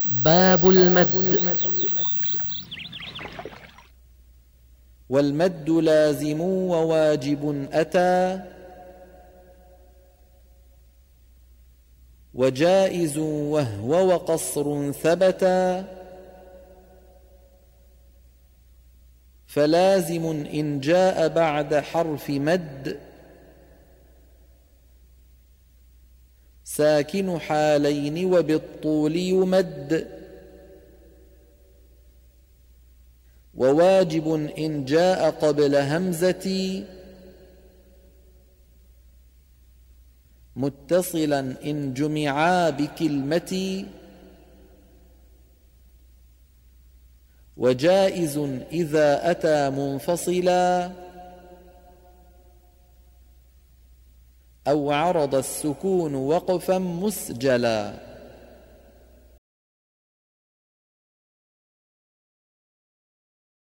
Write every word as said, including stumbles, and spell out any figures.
باب المد. والمد لازم وواجب أتى، وجائز وهو وقصر ثبتا، فلازم إن جاء بعد حرف مد، ساكن حالين وبالطول يمد، وواجب إن جاء قبل همزة، متصلا إن جمعا بكلمة، وجائز إذا أتى منفصلا، أو عرض السكون وقفا مسجلا.